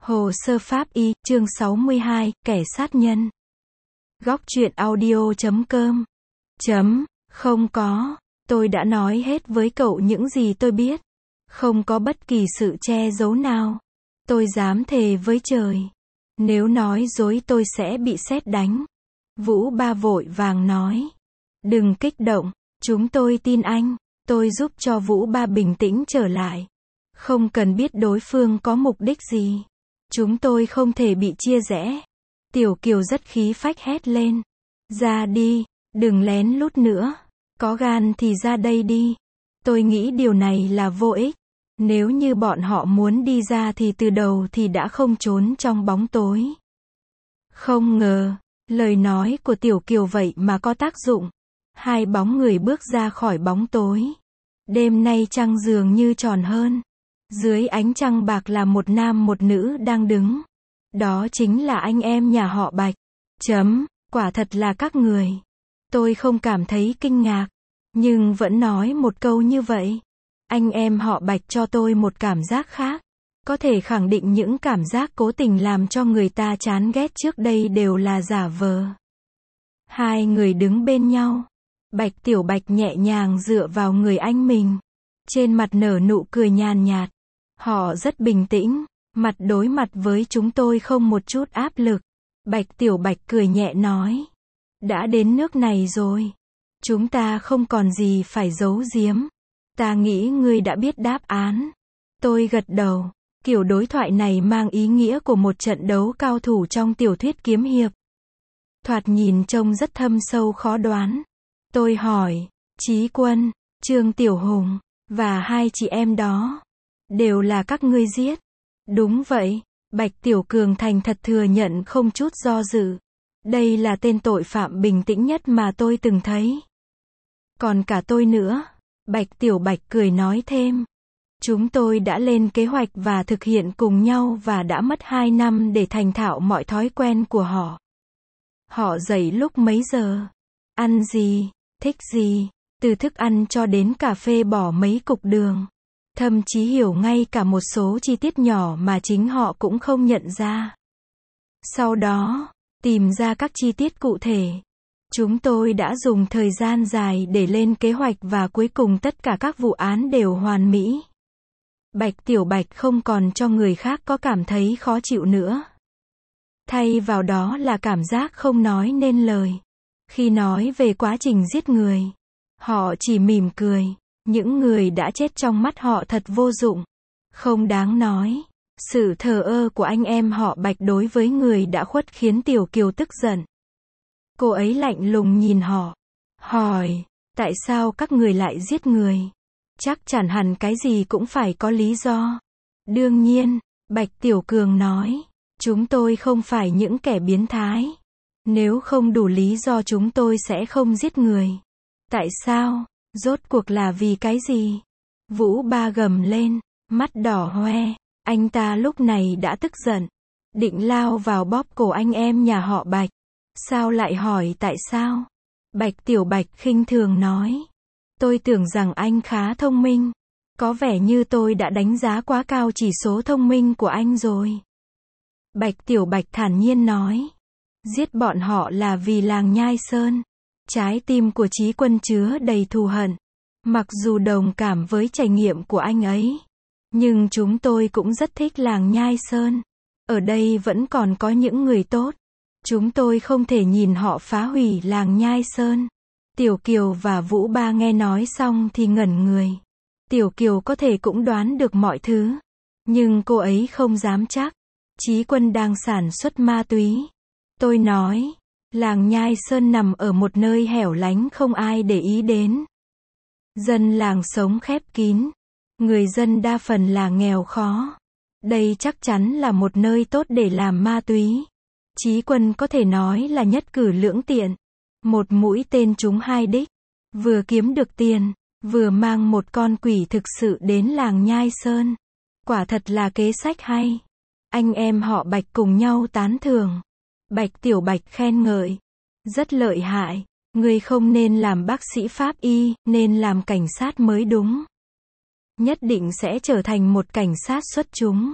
Hồ sơ pháp y, chương 62, kẻ sát nhân. Góc truyện audio.com. Không có. Tôi đã nói hết với cậu những gì tôi biết. Không có bất kỳ sự che giấu nào. Tôi dám thề với trời. Nếu nói dối tôi sẽ bị sét đánh. Vũ Ba vội vàng nói. Đừng kích động, chúng tôi tin anh. Tôi giúp cho Vũ Ba bình tĩnh trở lại. Không cần biết đối phương có mục đích gì. Chúng tôi không thể bị chia rẽ. Tiểu Kiều rất khí phách hét lên. Ra đi, đừng lén lút nữa. Có gan thì ra đây đi. Tôi nghĩ điều này là vô ích. Nếu như bọn họ muốn đi ra thì từ đầu thì đã không trốn trong bóng tối. Không ngờ, lời nói của Tiểu Kiều vậy mà có tác dụng. Hai bóng người bước ra khỏi bóng tối. Đêm nay trăng dường như tròn hơn. Dưới ánh trăng bạc là một nam một nữ đang đứng. Đó chính là anh em nhà họ Bạch. Quả thật là các người. Tôi không cảm thấy kinh ngạc, nhưng vẫn nói một câu như vậy. Anh em họ Bạch cho tôi một cảm giác khác. Có thể khẳng định những cảm giác cố tình làm cho người ta chán ghét trước đây đều là giả vờ. Hai người đứng bên nhau. Tiểu Bạch nhẹ nhàng dựa vào người anh mình. Trên mặt nở nụ cười nhàn nhạt. Họ rất bình tĩnh, mặt đối mặt với chúng tôi không một chút áp lực. Tiểu Bạch cười nhẹ nói. Đã đến nước này rồi. Chúng ta không còn gì phải giấu giếm. Ta nghĩ ngươi đã biết đáp án. Tôi gật đầu. Kiểu đối thoại này mang ý nghĩa của một trận đấu cao thủ trong tiểu thuyết kiếm hiệp. Thoạt nhìn trông rất thâm sâu khó đoán. Tôi hỏi, Chí Quân, Trương Tiểu Hùng, và hai chị em đó, đều là các ngươi giết? Đúng vậy, Tiểu Cường thành thật thừa nhận không chút do dự. Đây là tên tội phạm bình tĩnh nhất mà tôi từng thấy. Còn cả tôi nữa. Tiểu Bạch cười nói thêm. Chúng tôi đã lên kế hoạch và thực hiện cùng nhau và đã mất 2 năm để thành thạo mọi thói quen của họ. Họ dậy lúc mấy giờ? Ăn gì? Thích gì? Từ thức ăn cho đến cà phê bỏ mấy cục đường. Thậm chí hiểu ngay cả một số chi tiết nhỏ mà chính họ cũng không nhận ra. Sau đó, tìm ra các chi tiết cụ thể. Chúng tôi đã dùng thời gian dài để lên kế hoạch và cuối cùng tất cả các vụ án đều hoàn mỹ. Tiểu Bạch không còn cho người khác có cảm thấy khó chịu nữa. Thay vào đó là cảm giác không nói nên lời. Khi nói về quá trình giết người, họ chỉ mỉm cười. Những người đã chết trong mắt họ thật vô dụng. Không đáng nói. Sự thờ ơ của anh em họ Bạch đối với người đã khuất khiến Tiểu Kiều tức giận. Cô ấy lạnh lùng nhìn họ. Hỏi, tại sao các người lại giết người? Chắc chắn hẳn cái gì cũng phải có lý do. Đương nhiên, Tiểu Cường nói. Chúng tôi không phải những kẻ biến thái. Nếu không đủ lý do chúng tôi sẽ không giết người. Tại sao? Rốt cuộc là vì cái gì? Vũ Ba gầm lên, mắt đỏ hoe. Anh ta lúc này đã tức giận. Định lao vào bóp cổ anh em nhà họ Bạch. Sao lại hỏi tại sao? Tiểu Bạch khinh thường nói. Tôi tưởng rằng anh khá thông minh. Có vẻ như tôi đã đánh giá quá cao chỉ số thông minh của anh rồi. Tiểu Bạch thản nhiên nói. Giết bọn họ là vì làng Nhai Sơn. Trái tim của Chí Quân chứa đầy thù hận. Mặc dù đồng cảm với trải nghiệm của anh ấy, nhưng chúng tôi cũng rất thích làng Nhai Sơn. Ở đây vẫn còn có những người tốt. Chúng tôi không thể nhìn họ phá hủy làng Nhai Sơn. Tiểu Kiều và Vũ Ba nghe nói xong thì ngẩn người. Tiểu Kiều có thể cũng đoán được mọi thứ, nhưng cô ấy không dám chắc. Chí Quân đang sản xuất ma túy. Tôi nói, làng Nhai Sơn nằm ở một nơi hẻo lánh không ai để ý đến. Dân làng sống khép kín. Người dân đa phần là nghèo khó. Đây chắc chắn là một nơi tốt để làm ma túy. Chí Quân có thể nói là nhất cử lưỡng tiện. Một mũi tên trúng hai đích. Vừa kiếm được tiền, vừa mang một con quỷ thực sự đến làng Nhai Sơn. Quả thật là kế sách hay. Anh em họ Bạch cùng nhau tán thưởng. Tiểu Bạch khen ngợi. Rất lợi hại. Ngươi không nên làm bác sĩ pháp y, nên làm cảnh sát mới đúng. Nhất định sẽ trở thành một cảnh sát xuất chúng.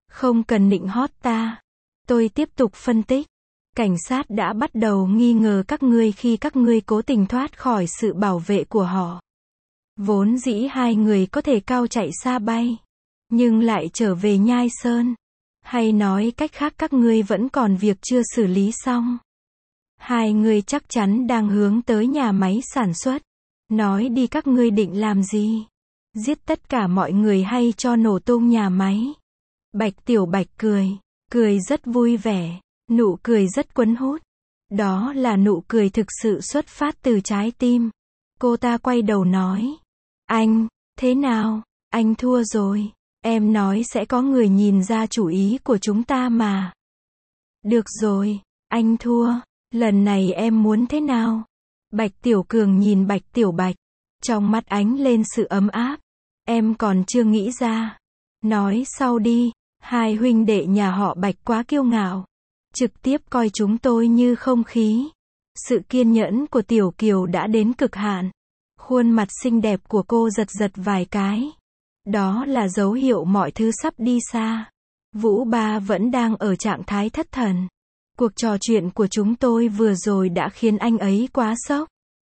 Không cần nịnh hót ta. Tôi tiếp tục phân tích. Cảnh sát đã bắt đầu nghi ngờ các ngươi khi các ngươi cố tình thoát khỏi sự bảo vệ của họ. Vốn dĩ hai người có thể cao chạy xa bay, nhưng lại trở về Nhai Sơn. Hay nói cách khác các ngươi vẫn còn việc chưa xử lý xong. Hai người chắc chắn đang hướng tới nhà máy sản xuất. Nói đi các ngươi định làm gì? Giết tất cả mọi người hay cho nổ tung nhà máy? Bạch Tiểu Bạch cười rất vui vẻ, nụ cười rất cuốn hút. Đó là nụ cười thực sự xuất phát từ trái tim. Cô ta quay đầu nói, anh, thế nào, anh thua rồi. Em nói sẽ có người nhìn ra chủ ý của chúng ta mà. Được rồi, anh thua. Lần này em muốn thế nào? Bạch Tiểu Cường nhìn Bạch Tiểu Bạch. Trong mắt ánh lên sự ấm áp. Em còn chưa nghĩ ra. Nói sau đi. Hai huynh đệ nhà họ Bạch quá kiêu ngạo. Trực tiếp coi chúng tôi như không khí. Sự kiên nhẫn của Tiểu Kiều đã đến cực hạn. Khuôn mặt xinh đẹp của cô giật giật vài cái. Đó là dấu hiệu mọi thứ sắp đi xa. Vũ Ba vẫn đang ở trạng thái thất thần. Cuộc trò chuyện của chúng tôi vừa rồi đã khiến anh ấy quá sốc.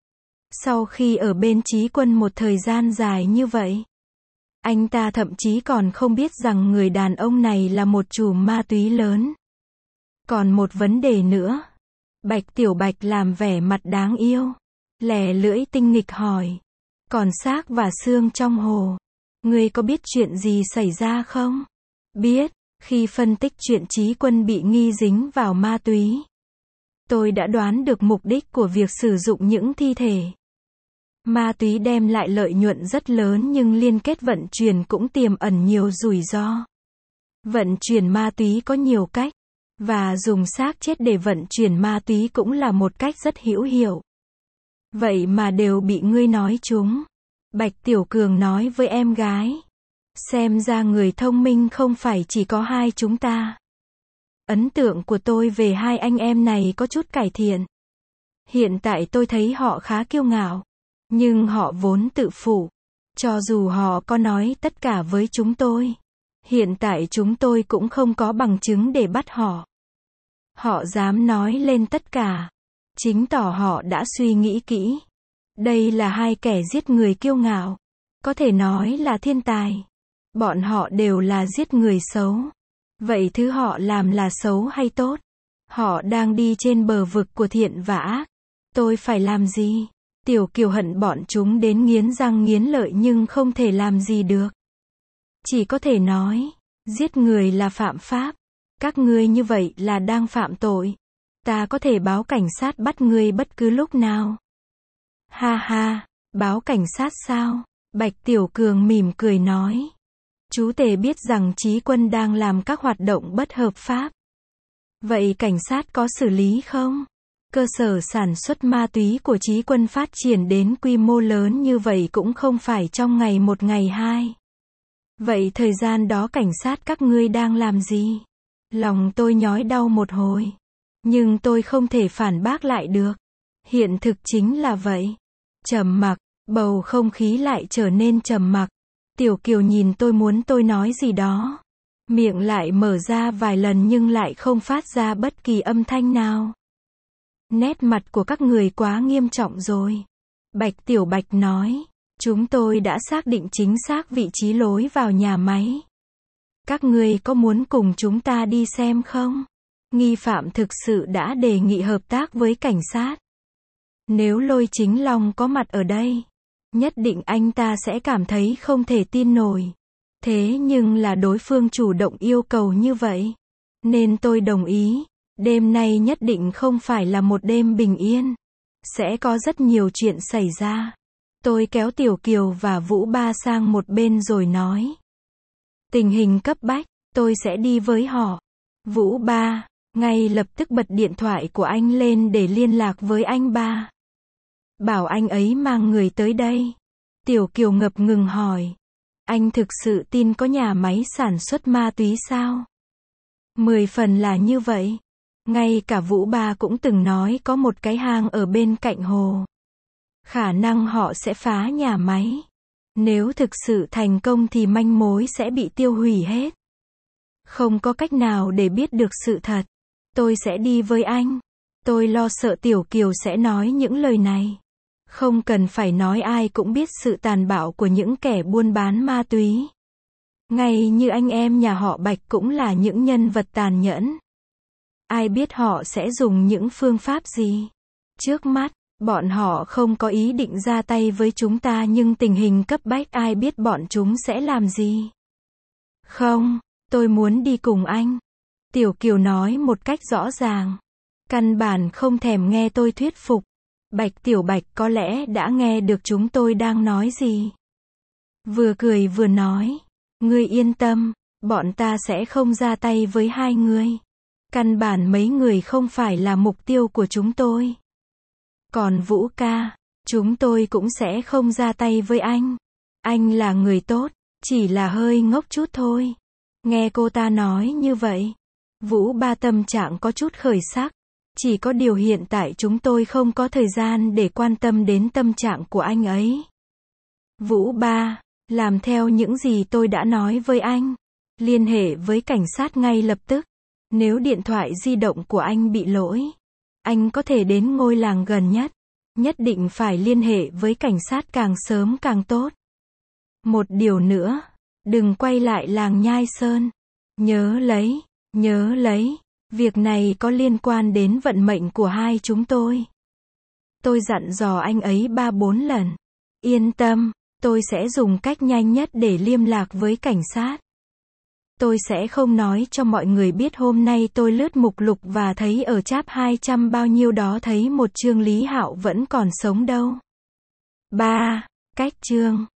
Sau khi ở bên Chí Quân một thời gian dài như vậy, anh ta thậm chí còn không biết rằng người đàn ông này là một trùm ma túy lớn. Còn một vấn đề nữa. Bạch Tiểu Bạch làm vẻ mặt đáng yêu. Lè lưỡi tinh nghịch hỏi. Còn xác và xương trong hồ. Ngươi có biết chuyện gì xảy ra không? Biết, khi phân tích chuyện Chí Quân bị nghi dính vào ma túy, tôi đã đoán được mục đích của việc sử dụng những thi thể. Ma túy đem lại lợi nhuận rất lớn nhưng liên kết vận chuyển cũng tiềm ẩn nhiều rủi ro. Vận chuyển ma túy có nhiều cách, và dùng xác chết để vận chuyển ma túy cũng là một cách rất hữu hiệu. Vậy mà đều bị ngươi nói trúng. Bạch Tiểu Cường nói với em gái. Xem ra người thông minh không phải chỉ có hai chúng ta. Ấn tượng của tôi về hai anh em này có chút cải thiện. Hiện tại tôi thấy họ khá kiêu ngạo. Nhưng họ vốn tự phụ. Cho dù họ có nói tất cả với chúng tôi, hiện tại chúng tôi cũng không có bằng chứng để bắt họ. Họ dám nói lên tất cả. Chính tỏ họ đã suy nghĩ kỹ. Đây là hai kẻ giết người kiêu ngạo. Có thể nói là thiên tài. Bọn họ đều là giết người xấu. Vậy thứ họ làm là xấu hay tốt? Họ đang đi trên bờ vực của thiện và ác. Tôi phải làm gì? Tiểu Kiều hận bọn chúng đến nghiến răng nghiến lợi nhưng không thể làm gì được. Chỉ có thể nói, giết người là phạm pháp. Các ngươi như vậy là đang phạm tội. Ta có thể báo cảnh sát bắt ngươi bất cứ lúc nào. Ha ha, báo cảnh sát sao? Bạch Tiểu Cường mỉm cười nói. Chú Tề biết rằng Chí Quân đang làm các hoạt động bất hợp pháp. Vậy cảnh sát có xử lý không? Cơ sở sản xuất ma túy của Chí Quân phát triển đến quy mô lớn như vậy cũng không phải trong ngày một ngày hai. Vậy thời gian đó cảnh sát các ngươi đang làm gì? Lòng tôi nhói đau một hồi. Nhưng tôi không thể phản bác lại được. Hiện thực chính là vậy. Trầm mặc, bầu không khí lại trở nên trầm mặc. Tiểu Kiều nhìn tôi muốn tôi nói gì đó. Miệng lại mở ra vài lần nhưng lại không phát ra bất kỳ âm thanh nào. Nét mặt của các người quá nghiêm trọng rồi. Bạch Tiểu Bạch nói. Chúng tôi đã xác định chính xác vị trí lối vào nhà máy. Các ngươi có muốn cùng chúng ta đi xem không? Nghi phạm thực sự đã đề nghị hợp tác với cảnh sát. Nếu Lôi Chính Long có mặt ở đây, nhất định anh ta sẽ cảm thấy không thể tin nổi. Thế nhưng là đối phương chủ động yêu cầu như vậy. Nên tôi đồng ý. Đêm nay nhất định không phải là một đêm bình yên. Sẽ có rất nhiều chuyện xảy ra. Tôi kéo Tiểu Kiều và Vũ Ba sang một bên rồi nói. Tình hình cấp bách, tôi sẽ đi với họ. Vũ Ba, ngay lập tức bật điện thoại của anh lên để liên lạc với anh ba. Bảo anh ấy mang người tới đây. Tiểu Kiều ngập ngừng hỏi. Anh thực sự tin có nhà máy sản xuất ma túy sao? 10 phần là như vậy. Ngay cả Vũ Ba cũng từng nói có một cái hang ở bên cạnh hồ. Khả năng họ sẽ phá nhà máy. Nếu thực sự thành công thì manh mối sẽ bị tiêu hủy hết. Không có cách nào để biết được sự thật. Tôi sẽ đi với anh. Tôi lo sợ Tiểu Kiều sẽ nói những lời này. Không cần phải nói, ai cũng biết sự tàn bạo của những kẻ buôn bán ma túy. Ngay như anh em nhà họ Bạch cũng là những nhân vật tàn nhẫn. Ai biết họ sẽ dùng những phương pháp gì? Trước mắt, bọn họ không có ý định ra tay với chúng ta, nhưng tình hình cấp bách, ai biết bọn chúng sẽ làm gì? Không, tôi muốn đi cùng anh. Tiểu Kiều nói một cách rõ ràng. Căn bản không thèm nghe tôi thuyết phục. Tiểu Bạch có lẽ đã nghe được chúng tôi đang nói gì. Vừa cười vừa nói. Ngươi yên tâm, bọn ta sẽ không ra tay với hai người. Căn bản mấy người không phải là mục tiêu của chúng tôi. Còn Vũ ca, chúng tôi cũng sẽ không ra tay với anh. Anh là người tốt, chỉ là hơi ngốc chút thôi. Nghe cô ta nói như vậy, Vũ Ba tâm trạng có chút khởi sắc. Chỉ có điều hiện tại chúng tôi không có thời gian để quan tâm đến tâm trạng của anh ấy. Vũ Ba, làm theo những gì tôi đã nói với anh. Liên hệ với cảnh sát ngay lập tức. Nếu điện thoại di động của anh bị lỗi, anh có thể đến ngôi làng gần nhất. Nhất định phải liên hệ với cảnh sát càng sớm càng tốt. Một điều nữa, đừng quay lại làng Nhai Sơn. Nhớ lấy, việc này có liên quan đến vận mệnh của hai chúng tôi. Tôi dặn dò anh ấy 3-4 lần. Yên tâm, tôi sẽ dùng cách nhanh nhất để liên lạc với cảnh sát. Tôi sẽ không nói cho mọi người biết hôm nay tôi lướt mục lục và thấy ở chap 200 bao nhiêu đó thấy một chương Lý Hạo vẫn còn sống đâu. 3. Cách chương